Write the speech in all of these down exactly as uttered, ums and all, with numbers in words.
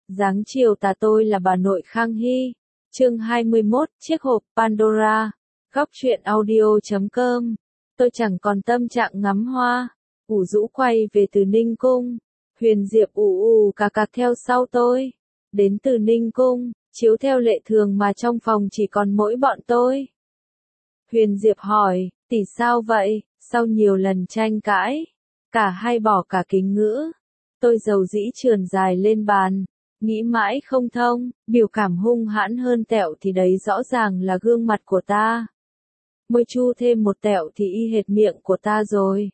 Dáng chiều tà tôi là bà nội Khang Hy. Chương hai mươi mốt, chiếc hộp Pandora. Góc truyện audio chấm com. Tôi chẳng còn tâm trạng ngắm hoa. Ủ rũ quay về từ Ninh Cung. Huyền Diệp ù ù cà cà theo sau tôi. Đến từ Ninh Cung, chiếu theo lệ thường mà trong phòng chỉ còn mỗi bọn tôi. Huyền Diệp hỏi, tỷ sao vậy? Sau nhiều lần tranh cãi, cả hai bỏ cả kính ngữ. Tôi dầu dĩ trườn dài lên bàn, nghĩ mãi không thông, biểu cảm hung hãn hơn tẹo thì đấy rõ ràng là gương mặt của ta. Môi chu thêm một tẹo thì y hệt miệng của ta rồi.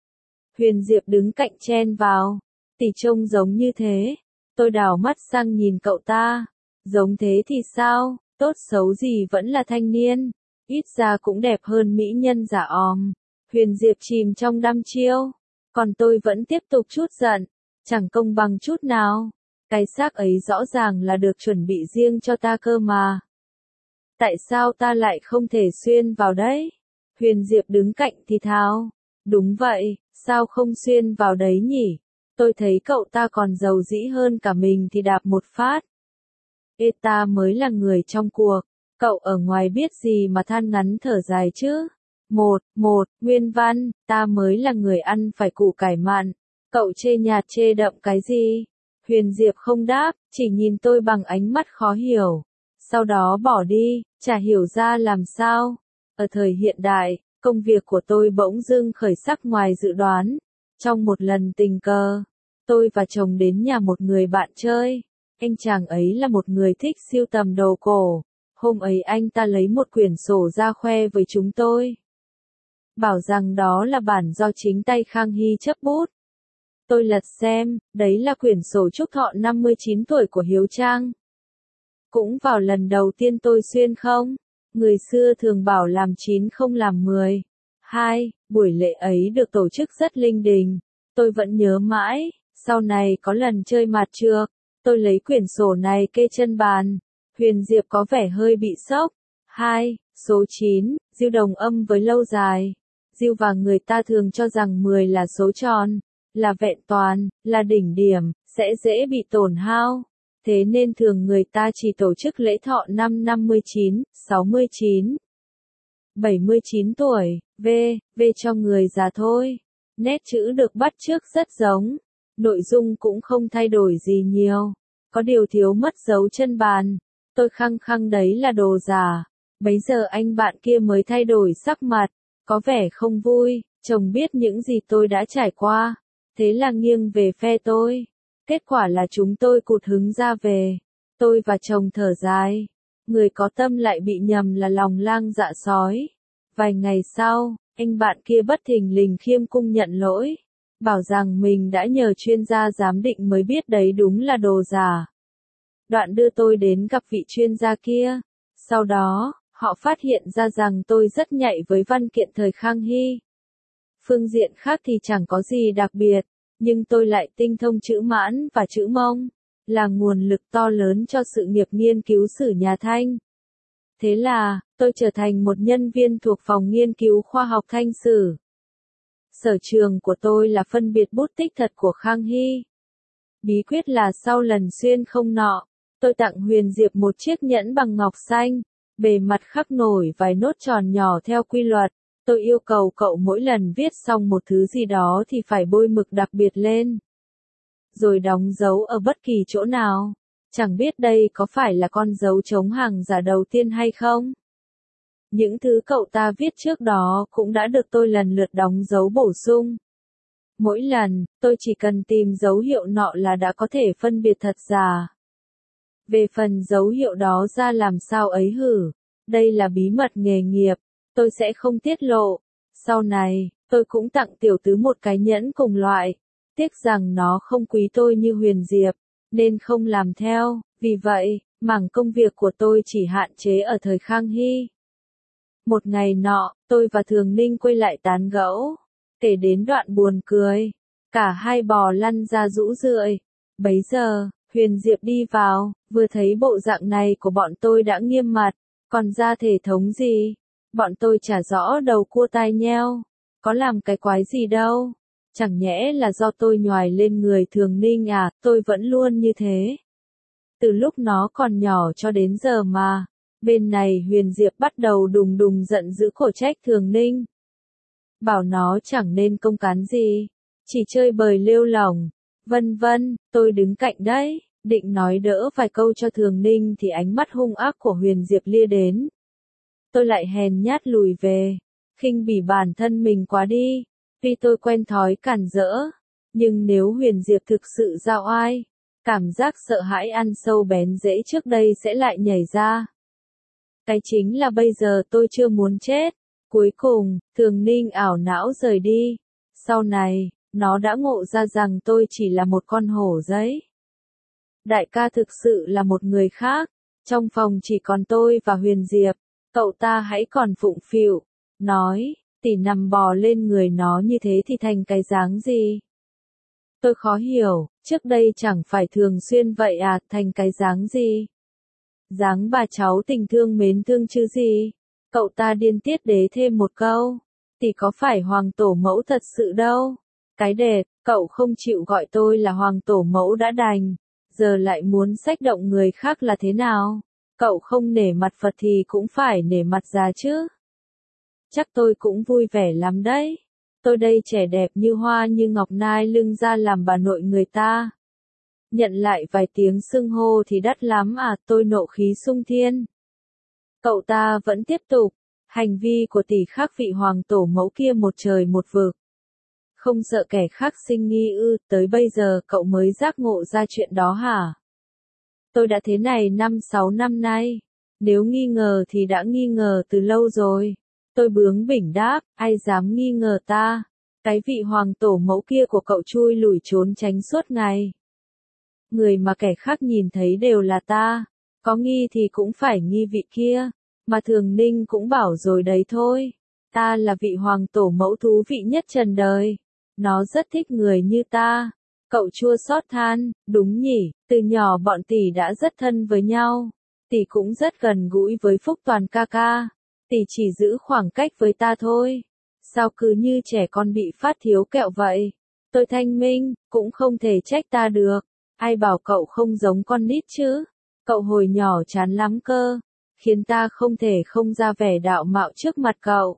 Huyền Diệp đứng cạnh chen vào, tỷ trông giống như thế. Tôi đảo mắt sang nhìn cậu ta, giống thế thì sao, tốt xấu gì vẫn là thanh niên, ít ra cũng đẹp hơn mỹ nhân giả òm. Huyền Diệp chìm trong đăm chiêu, còn tôi vẫn tiếp tục chút giận, chẳng công bằng chút nào. Cái xác ấy rõ ràng là được chuẩn bị riêng cho ta cơ mà. Tại sao ta lại không thể xuyên vào đấy? Huyền Diệp đứng cạnh thì thào. Đúng vậy, sao không xuyên vào đấy nhỉ? Tôi thấy cậu ta còn giàu dĩ hơn cả mình thì đạp một phát. Ê, ta mới là người trong cuộc, cậu ở ngoài biết gì mà than ngắn thở dài chứ? Một, một, nguyên văn, ta mới là người ăn phải củ cải mặn, cậu chê nhạt chê đậm cái gì? Huyền Diệp không đáp, chỉ nhìn tôi bằng ánh mắt khó hiểu. Sau đó bỏ đi, chả hiểu ra làm sao. Ở thời hiện đại, công việc của tôi bỗng dưng khởi sắc ngoài dự đoán. Trong một lần tình cờ, tôi và chồng đến nhà một người bạn chơi. Anh chàng ấy là một người thích sưu tầm đồ cổ. Hôm ấy anh ta lấy một quyển sổ ra khoe với chúng tôi. Bảo rằng đó là bản do chính tay Khang Hy chấp bút. Tôi lật xem, đấy là quyển sổ chúc thọ năm mươi chín tuổi của Hiếu Trang. Cũng vào lần đầu tiên tôi xuyên không? Người xưa thường bảo làm chín không làm mười. Hai, buổi lễ ấy được tổ chức rất linh đình. Tôi vẫn nhớ mãi, sau này có lần chơi mạt trược, tôi lấy quyển sổ này kê chân bàn. Huyền Diệp có vẻ hơi bị sốc. Hai, số chín, diêu đồng âm với lâu dài. Diêu và người ta thường cho rằng mười là số tròn, là vẹn toàn, là đỉnh điểm, sẽ dễ bị tổn hao. Thế nên thường người ta chỉ tổ chức lễ thọ năm năm mươi chín, sáu mươi chín, bảy mươi chín tuổi, V, V cho người già thôi. Nét chữ được bắt chước rất giống. Nội dung cũng không thay đổi gì nhiều. Có điều thiếu mất dấu chân bàn. Tôi khăng khăng đấy là đồ giả. Bấy giờ anh bạn kia mới thay đổi sắc mặt. Có vẻ không vui. Chồng biết những gì tôi đã trải qua. Thế là nghiêng về phe tôi. Kết quả là chúng tôi cụt hứng ra về. Tôi và chồng thở dài. Người có tâm lại bị nhầm là lòng lang dạ sói. Vài ngày sau, anh bạn kia bất thình lình khiêm cung nhận lỗi. Bảo rằng mình đã nhờ chuyên gia giám định mới biết đấy đúng là đồ giả. Đoạn đưa tôi đến gặp vị chuyên gia kia. Sau đó, họ phát hiện ra rằng tôi rất nhạy với văn kiện thời Khang Hy. Phương diện khác thì chẳng có gì đặc biệt. Nhưng tôi lại tinh thông chữ Mãn và chữ Mông, là nguồn lực to lớn cho sự nghiệp nghiên cứu sử nhà Thanh. Thế là, tôi trở thành một nhân viên thuộc phòng nghiên cứu khoa học Thanh sử. Sở trường của tôi là phân biệt bút tích thật của Khang Hy. Bí quyết là sau lần xuyên không nọ, tôi tặng Huyền Diệp một chiếc nhẫn bằng ngọc xanh, bề mặt khắc nổi vài nốt tròn nhỏ theo quy luật. Tôi yêu cầu cậu mỗi lần viết xong một thứ gì đó thì phải bôi mực đặc biệt lên. Rồi đóng dấu ở bất kỳ chỗ nào. Chẳng biết đây có phải là con dấu chống hàng giả đầu tiên hay không? Những thứ cậu ta viết trước đó cũng đã được tôi lần lượt đóng dấu bổ sung. Mỗi lần, tôi chỉ cần tìm dấu hiệu nọ là đã có thể phân biệt thật giả. Về phần dấu hiệu đó ra làm sao ấy hử, đây là bí mật nghề nghiệp. Tôi sẽ không tiết lộ. Sau này, tôi cũng tặng tiểu tứ một cái nhẫn cùng loại. Tiếc rằng nó không quý tôi như Huyền Diệp, nên không làm theo. Vì vậy, mảng công việc của tôi chỉ hạn chế ở thời Khang Hy. Một ngày nọ, tôi và Thường Ninh quay lại tán gẫu. Kể đến đoạn buồn cười. Cả hai bò lăn ra rũ rượi. Bấy giờ, Huyền Diệp đi vào, vừa thấy bộ dạng này của bọn tôi đã nghiêm mặt. Còn ra thể thống gì? Bọn tôi chả rõ đầu cua tai nheo. Có làm cái quái gì đâu. Chẳng nhẽ là do tôi nhoài lên người Thường Ninh à, tôi vẫn luôn như thế. từ lúc nó còn nhỏ cho đến giờ mà. Bên này Huyền Diệp bắt đầu đùng đùng giận dữ khổ trách Thường Ninh. Bảo nó chẳng nên công cán gì, chỉ chơi bời lêu lỏng, vân vân, tôi đứng cạnh đấy, định nói đỡ vài câu cho Thường Ninh thì ánh mắt hung ác của Huyền Diệp lia đến. Tôi lại hèn nhát lùi về, khinh bỉ bản thân mình quá đi, tuy tôi quen thói cản rỡ, nhưng nếu Huyền Diệp thực sự giao oai, cảm giác sợ hãi ăn sâu bén rễ trước đây sẽ lại nhảy ra. Cái chính là bây giờ tôi chưa muốn chết. Cuối cùng, Thường Ninh ảo não rời đi. Sau này, nó đã ngộ ra rằng tôi chỉ là một con hổ giấy. Đại ca thực sự là một người khác. Trong phòng chỉ còn tôi và Huyền Diệp. Cậu ta hãy còn phụng phịu, nói, tỷ nằm bò lên người nó như thế thì thành cái dáng gì? Tôi khó hiểu, trước đây chẳng phải thường xuyên vậy à, thành cái dáng gì? Dáng bà cháu tình thương mến thương chứ gì? Cậu ta điên tiết đế thêm một câu, tỷ có phải hoàng tổ mẫu thật sự đâu? Cái đẹp, cậu không chịu gọi tôi là hoàng tổ mẫu đã đành, giờ lại muốn xách động người khác là thế nào? Cậu không nể mặt Phật thì cũng phải nể mặt già chứ. Chắc tôi cũng vui vẻ lắm đấy. Tôi đây trẻ đẹp như hoa như ngọc nai lưng ra làm bà nội người ta. Nhận lại vài tiếng xưng hô thì đắt lắm à, tôi nộ khí sung thiên. Cậu ta vẫn tiếp tục, hành vi của tỷ khác vị hoàng tổ mẫu kia một trời một vực. Không sợ kẻ khác sinh nghi ư, tới bây giờ cậu mới giác ngộ ra chuyện đó hả? Tôi đã thế này năm sáu năm nay, nếu nghi ngờ thì đã nghi ngờ từ lâu rồi. Tôi bướng bỉnh đáp, ai dám nghi ngờ ta? Cái vị hoàng tổ mẫu kia của cậu chui lủi trốn tránh suốt ngày. Người mà kẻ khác nhìn thấy đều là ta, có nghi thì cũng phải nghi vị kia, mà Thường Ninh cũng bảo rồi đấy thôi. Ta là vị hoàng tổ mẫu thú vị nhất trần đời, nó rất thích người như ta. Cậu chua xót than, đúng nhỉ, từ nhỏ bọn tỷ đã rất thân với nhau, tỷ cũng rất gần gũi với Phúc Toàn ca ca, tỷ chỉ giữ khoảng cách với ta thôi. Sao cứ như trẻ con bị phát thiếu kẹo vậy? Tôi thanh minh, cũng không thể trách ta được. Ai bảo cậu không giống con nít chứ? Cậu hồi nhỏ chán lắm cơ, khiến ta không thể không ra vẻ đạo mạo trước mặt cậu.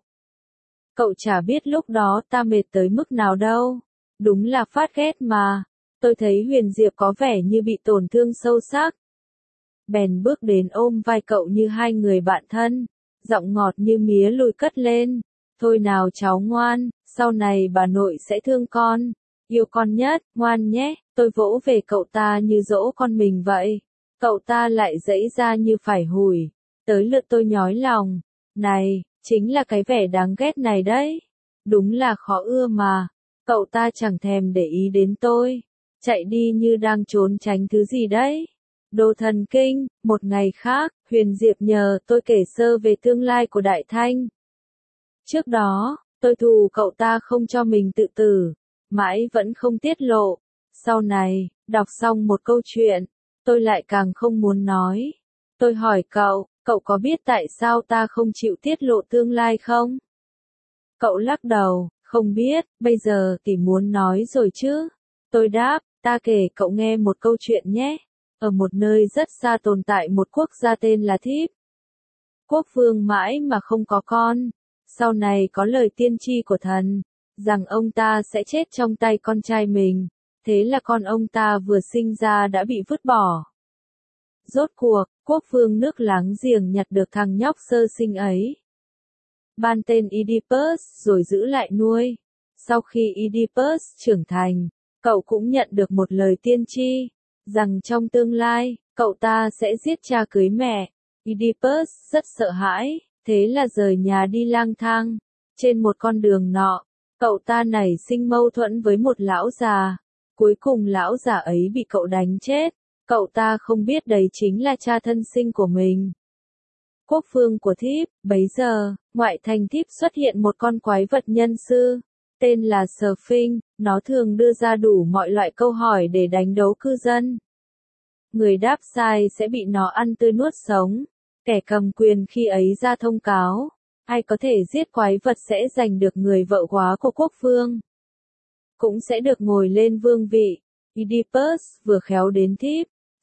Cậu chả biết lúc đó ta mệt tới mức nào đâu. Đúng là phát ghét mà. Tôi thấy Huyền Diệp có vẻ như bị tổn thương sâu sắc. Bèn bước đến ôm vai cậu như hai người bạn thân, giọng ngọt như mía lùi cất lên. Thôi nào cháu ngoan, sau này bà nội sẽ thương con, yêu con nhất, ngoan nhé. Tôi vỗ về cậu ta như dỗ con mình vậy. Cậu ta lại giãy ra như phải hủi. Tới lượt tôi nhói lòng. Này, chính là cái vẻ đáng ghét này đấy. Đúng là khó ưa mà. Cậu ta chẳng thèm để ý đến tôi. Chạy đi như đang trốn tránh thứ gì đấy. Đồ thần kinh. Một ngày khác, Huyền Diệp nhờ tôi kể sơ về tương lai của Đại Thanh. Trước đó, tôi thù cậu ta không cho mình tự tử. Mãi vẫn không tiết lộ. Sau này, đọc xong một câu chuyện, tôi lại càng không muốn nói. Tôi hỏi cậu, cậu có biết tại sao ta không chịu tiết lộ tương lai không? Cậu lắc đầu, không biết, bây giờ tỷ muốn nói rồi chứ? Tôi đáp, ta kể cậu nghe một câu chuyện nhé. Ở một nơi rất xa tồn tại một quốc gia tên là Thiếp. Quốc vương mãi mà không có con. Sau này có lời tiên tri của thần, rằng ông ta sẽ chết trong tay con trai mình. Thế là con ông ta vừa sinh ra đã bị vứt bỏ. Rốt cuộc, quốc vương nước láng giềng nhặt được thằng nhóc sơ sinh ấy. Ban tên Oedipus rồi giữ lại nuôi. Sau khi Oedipus trưởng thành, cậu cũng nhận được một lời tiên tri, rằng trong tương lai, cậu ta sẽ giết cha cưới mẹ. Oedipus rất sợ hãi, thế là rời nhà đi lang thang. Trên một con đường nọ, cậu ta nảy sinh mâu thuẫn với một lão già. Cuối cùng lão già ấy bị cậu đánh chết. Cậu ta không biết đấy chính là cha thân sinh của mình. Quốc vương của Thiếp, bấy giờ, ngoại thành Thiếp xuất hiện một con quái vật nhân sư, tên là Sphinx, nó thường đưa ra đủ mọi loại câu hỏi để đánh đấu cư dân. Người đáp sai sẽ bị nó ăn tươi nuốt sống. Kẻ cầm quyền khi ấy ra thông cáo, ai có thể giết quái vật sẽ giành được người vợ góa của quốc vương, cũng sẽ được ngồi lên vương vị. Oedipus vừa khéo đến Thiếp,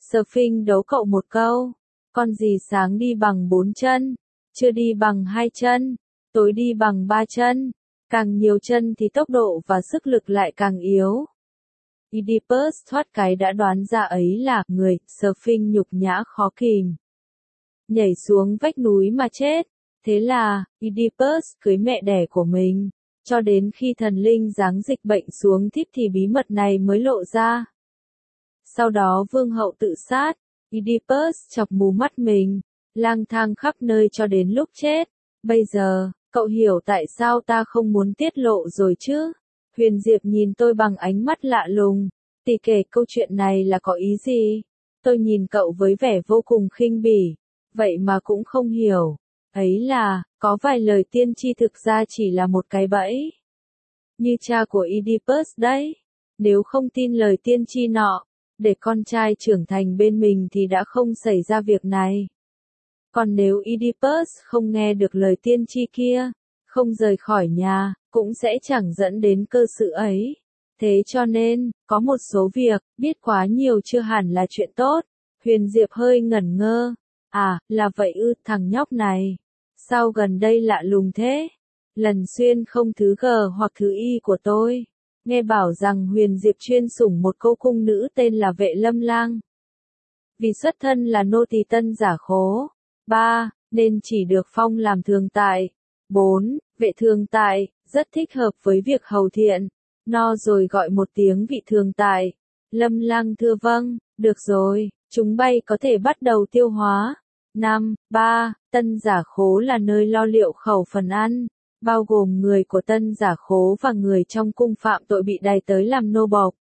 Sphinx đấu cậu một câu. Con gì sáng đi bằng bốn chân, chưa đi bằng hai chân, tối đi bằng ba chân. Càng nhiều chân thì tốc độ và sức lực lại càng yếu. Oedipus thoát cái đã đoán ra ấy là người, Sphinx nhục nhã khó kìm. Nhảy xuống vách núi mà chết. Thế là, Oedipus cưới mẹ đẻ của mình. Cho đến khi thần linh giáng dịch bệnh xuống thít thì bí mật này mới lộ ra. Sau đó vương hậu tự sát. Oedipus chọc mù mắt mình, lang thang khắp nơi cho đến lúc chết. Bây giờ, cậu hiểu tại sao ta không muốn tiết lộ rồi chứ? Huyền Diệp nhìn tôi bằng ánh mắt lạ lùng. Tỷ kể câu chuyện này là có ý gì? Tôi nhìn cậu với vẻ vô cùng khinh bỉ. Vậy mà cũng không hiểu. Ấy là, có vài lời tiên tri thực ra chỉ là một cái bẫy. Như cha của Oedipus đấy. Nếu không tin lời tiên tri nọ, để con trai trưởng thành bên mình thì đã không xảy ra việc này. Còn nếu Oedipus không nghe được lời tiên tri kia, không rời khỏi nhà, cũng sẽ chẳng dẫn đến cơ sự ấy. Thế cho nên, có một số việc, biết quá nhiều chưa hẳn là chuyện tốt. Huyền Diệp hơi ngẩn ngơ. À, là vậy ư, thằng nhóc này. Sao gần đây lạ lùng thế? Lần xuyên không thứ G hoặc thứ Y của tôi. Nghe bảo rằng Huyền Diệp chuyên sủng một cô cung nữ tên là Vệ Lâm Lang. Vì xuất thân là nô tỳ Tân Giả Khố. ba. Nên chỉ được phong làm thường tại. bốn. Vệ thường tại, rất thích hợp với việc hầu thiện. No rồi gọi một tiếng vị thường tại. Lâm Lang thưa vâng, được rồi, chúng bay có thể bắt đầu tiêu hóa. năm. ba. Tân Giả Khố là nơi lo liệu khẩu phần ăn, bao gồm người của Tân Giả Khố và người trong cung phạm tội bị đày tới làm nô bộc.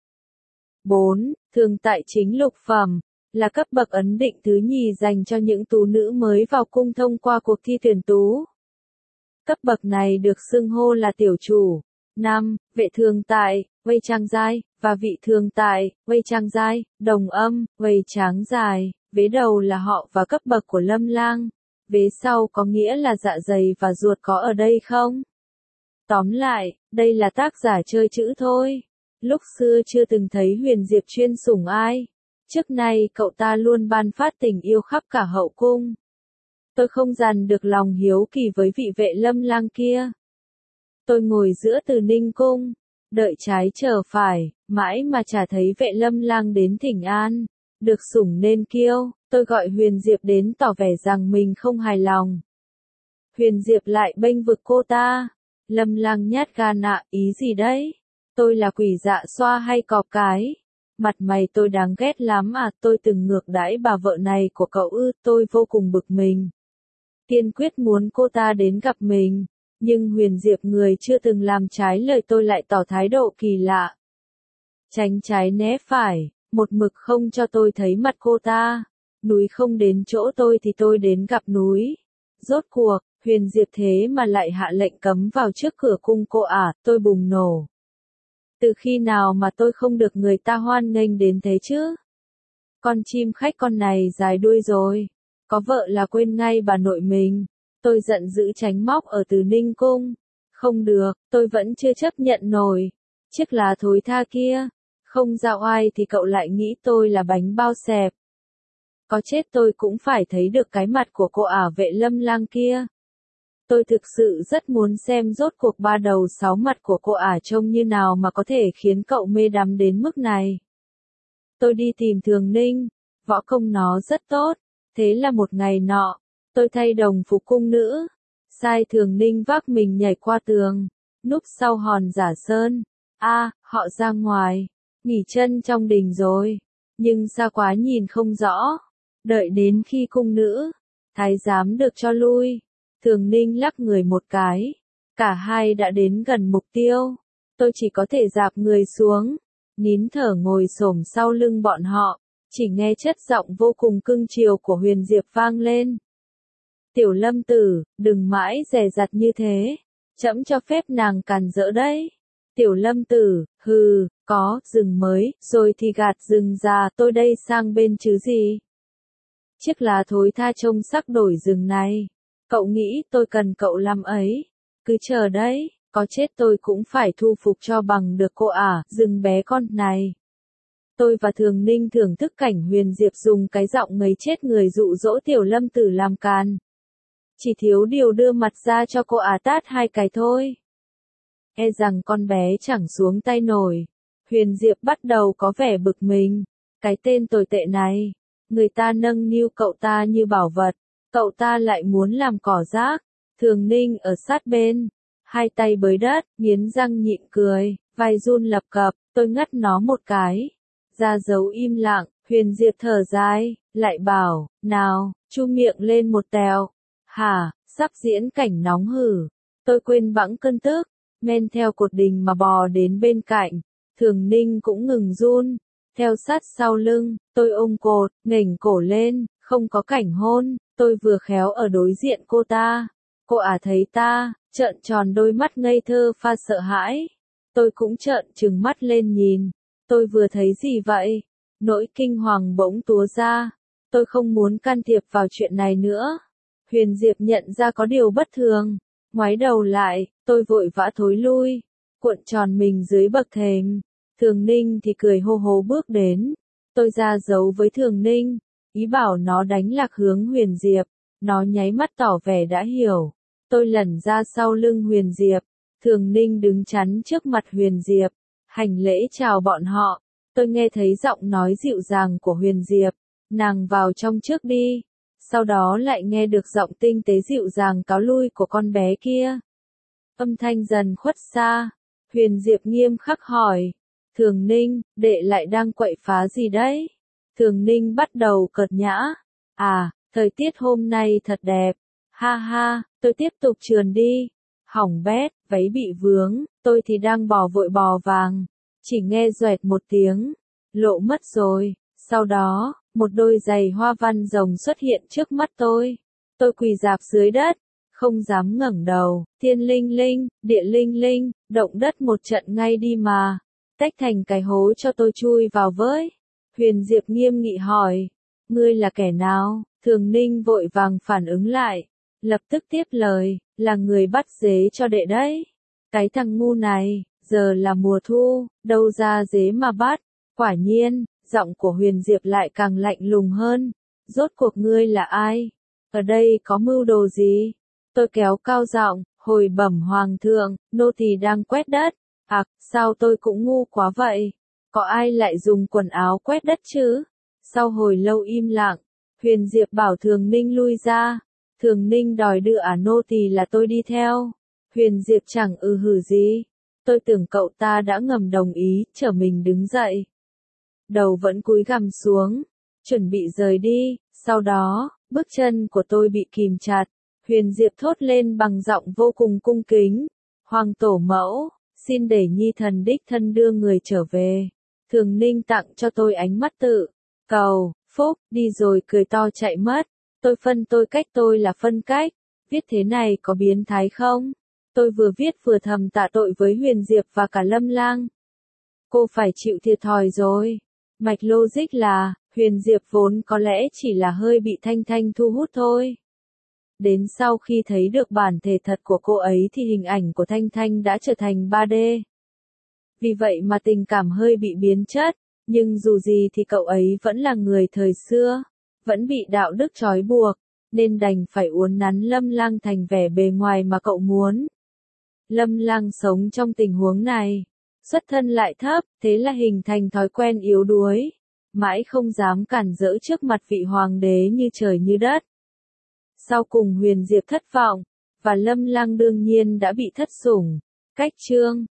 bốn. Thường tại chính lục phẩm, là cấp bậc ấn định thứ nhì dành cho những tú nữ mới vào cung thông qua cuộc thi tuyển tú. Cấp bậc này được xưng hô là tiểu chủ. năm. Vệ thường tại, vây trang giai, và vị thường tại, vây trang giai, đồng âm, vây tráng dài, vế đầu là họ và cấp bậc của Lâm Lang. Vế sau có nghĩa là dạ dày và ruột có ở đây không? Tóm lại, đây là tác giả chơi chữ thôi. Lúc xưa chưa từng thấy Huyền Diệp chuyên sủng ai. Trước nay cậu ta luôn ban phát tình yêu khắp cả hậu cung. Tôi không dằn được lòng hiếu kỳ với vị Vệ Lâm Lang kia. Tôi ngồi giữa Từ Ninh cung, đợi trái chờ phải, mãi mà chả thấy Vệ Lâm Lang đến thỉnh an. Được sủng nên kiêu, tôi gọi Huyền Diệp đến tỏ vẻ rằng mình không hài lòng. Huyền Diệp lại bênh vực cô ta. Lâm Lang nhát gan ạ, ý gì đấy? Tôi là quỷ dạ xoa hay cọp cái? Mặt mày tôi đáng ghét lắm à, tôi từng ngược đãi bà vợ này của cậu ư, tôi vô cùng bực mình. Kiên quyết muốn cô ta đến gặp mình, nhưng Huyền Diệp người chưa từng làm trái lời tôi lại tỏ thái độ kỳ lạ. Tránh trái né phải, một mực không cho tôi thấy mặt cô ta. Núi không đến chỗ tôi thì tôi đến gặp núi. Rốt cuộc, Huyền Diệp thế mà lại hạ lệnh cấm vào trước cửa cung cô à, tôi bùng nổ. Từ khi nào mà tôi không được người ta hoan nghênh đến thế chứ? Con chim khách con này dài đuôi rồi. Có vợ là quên ngay bà nội mình. Tôi giận dữ tránh móc ở Từ Ninh cung. Không được, tôi vẫn chưa chấp nhận nổi. Chiếc lá thối tha kia. Không giao ai thì cậu lại nghĩ tôi là bánh bao xẹp. Có chết tôi cũng phải thấy được cái mặt của cô ả Vệ Lâm Lang kia. Tôi thực sự rất muốn xem rốt cuộc ba đầu sáu mặt của cô ả trông như nào mà có thể khiến cậu mê đắm đến mức này. Tôi đi tìm Thường Ninh, võ công nó rất tốt. Thế là một ngày nọ, tôi thay đồng phục cung nữ, sai Thường Ninh vác mình nhảy qua tường, núp sau hòn giả sơn. A, họ ra ngoài, nghỉ chân trong đình rồi, nhưng xa quá nhìn không rõ. Đợi đến khi cung nữ, thái giám được cho lui, Thường Ninh lắc người một cái, cả hai đã đến gần mục tiêu. Tôi chỉ có thể dạp người xuống, nín thở ngồi xổm sau lưng bọn họ, chỉ nghe chất giọng vô cùng cưng chiều của Huyền Diệp vang lên. Tiểu Lâm tử, đừng mãi dè dặt như thế, trẫm cho phép nàng càn rỡ đấy. Tiểu Lâm tử, hừ, có, rừng mới, rồi thì gạt rừng già, tôi đây sang bên chứ gì. Chiếc lá thối tha trông sắc đổi rừng này. Cậu nghĩ tôi cần cậu làm ấy. Cứ chờ đấy, có chết tôi cũng phải thu phục cho bằng được cô ả, rừng bé con này. Tôi và Thường Ninh thưởng thức cảnh Huyền Diệp dùng cái giọng ngấy chết người dụ dỗ Tiểu Lâm Tử làm càn. Chỉ thiếu điều đưa mặt ra cho cô ả tát hai cái thôi. E rằng con bé chẳng xuống tay nổi. Huyền Diệp bắt đầu có vẻ bực mình. Cái tên tồi tệ này. Người ta nâng niu cậu ta như bảo vật. Cậu ta lại muốn làm cỏ rác. Thường Ninh ở sát bên. Hai tay bới đất, nghiến răng nhịn cười, vai run lập cập, tôi ngắt nó một cái. Ra dấu im lặng, Huyền Diệp thở dài, lại bảo, nào, chu miệng lên một tèo. Hả, sắp diễn cảnh nóng hử. Tôi quên bẵng cơn tức, men theo cột đình mà bò đến bên cạnh. Thường Ninh cũng ngừng run, theo sát sau lưng, tôi ôm cột, nghềnh cổ lên, không có cảnh hôn, tôi vừa khéo ở đối diện cô ta. Cô ả thấy ta, trợn tròn đôi mắt ngây thơ pha sợ hãi. Tôi cũng trợn trừng mắt lên nhìn. Tôi vừa thấy gì vậy? Nỗi kinh hoàng bỗng túa ra. Tôi không muốn can thiệp vào chuyện này nữa. Huyền Diệp nhận ra có điều bất thường. Ngoái đầu lại, tôi vội vã thối lui. Cuộn tròn mình dưới bậc thềm. Thường Ninh thì cười hô hố bước đến. Tôi ra dấu với Thường Ninh. Ý bảo nó đánh lạc hướng Huyền Diệp. Nó nháy mắt tỏ vẻ đã hiểu. Tôi lẩn ra sau lưng Huyền Diệp. Thường Ninh đứng chắn trước mặt Huyền Diệp. Hành lễ chào bọn họ. Tôi nghe thấy giọng nói dịu dàng của Huyền Diệp. Nàng vào trong trước đi. Sau đó lại nghe được giọng tinh tế dịu dàng cáo lui của con bé kia. Âm thanh dần khuất xa. Huyền Diệp nghiêm khắc hỏi. Thường Ninh, đệ lại đang quậy phá gì đấy? Thường Ninh bắt đầu cợt nhã. À, thời tiết hôm nay thật đẹp. Ha ha, tôi tiếp tục trườn đi. Hỏng bét, váy bị vướng, tôi thì đang bò vội bò vàng. Chỉ nghe doẹt một tiếng, lộ mất rồi. Sau đó, một đôi giày hoa văn rồng xuất hiện trước mắt tôi. Tôi quỳ rạp dưới đất, không dám ngẩng đầu. Thiên linh linh, địa linh linh, động đất một trận ngay đi mà. Tách thành cái hố cho tôi chui vào với. Huyền Diệp nghiêm nghị hỏi. Ngươi là kẻ nào? Thường Ninh vội vàng phản ứng lại. Lập tức tiếp lời, là người bắt dế cho đệ đấy. Cái thằng ngu này, giờ là mùa thu, đâu ra dế mà bắt. Quả nhiên, giọng của Huyền Diệp lại càng lạnh lùng hơn. Rốt cuộc ngươi là ai? Ở đây có mưu đồ gì? Tôi kéo cao giọng, hồi bẩm hoàng thượng, nô tỳ đang quét đất. À, sao tôi cũng ngu quá vậy? Có ai lại dùng quần áo quét đất chứ? Sau hồi lâu im lặng, Huyền Diệp bảo Thường Ninh lui ra. Thường Ninh đòi đưa ả nô tỳ là tôi đi theo. Huyền Diệp chẳng ư hử gì. Tôi tưởng cậu ta đã ngầm đồng ý, trở mình đứng dậy. Đầu vẫn cúi gằm xuống, chuẩn bị rời đi. Sau đó, bước chân của tôi bị kìm chặt. Huyền Diệp thốt lên bằng giọng vô cùng cung kính. Hoàng tổ mẫu, xin để nhi thần đích thân đưa người trở về. Thường Ninh tặng cho tôi ánh mắt tự cầu, phúc, đi rồi cười to chạy mất. Tôi phân tôi cách tôi là phân cách. Viết thế này có biến thái không? Tôi vừa viết vừa thầm tạ tội với Huyền Diệp và cả Lâm Lang. Cô phải chịu thiệt thòi rồi. Mạch logic là, Huyền Diệp vốn có lẽ chỉ là hơi bị Thanh Thanh thu hút thôi. Đến sau khi thấy được bản thể thật của cô ấy thì hình ảnh của Thanh Thanh đã trở thành ba D. Vì vậy mà tình cảm hơi bị biến chất, nhưng dù gì thì cậu ấy vẫn là người thời xưa, vẫn bị đạo đức trói buộc, nên đành phải uốn nắn Lâm Lang thành vẻ bề ngoài mà cậu muốn. Lâm Lang sống trong tình huống này, xuất thân lại thấp, thế là hình thành thói quen yếu đuối, mãi không dám cản rỡ trước mặt vị hoàng đế như trời như đất. Sau cùng Huyền Diệp thất vọng, và Lâm Lang đương nhiên đã bị thất sủng. Cách chương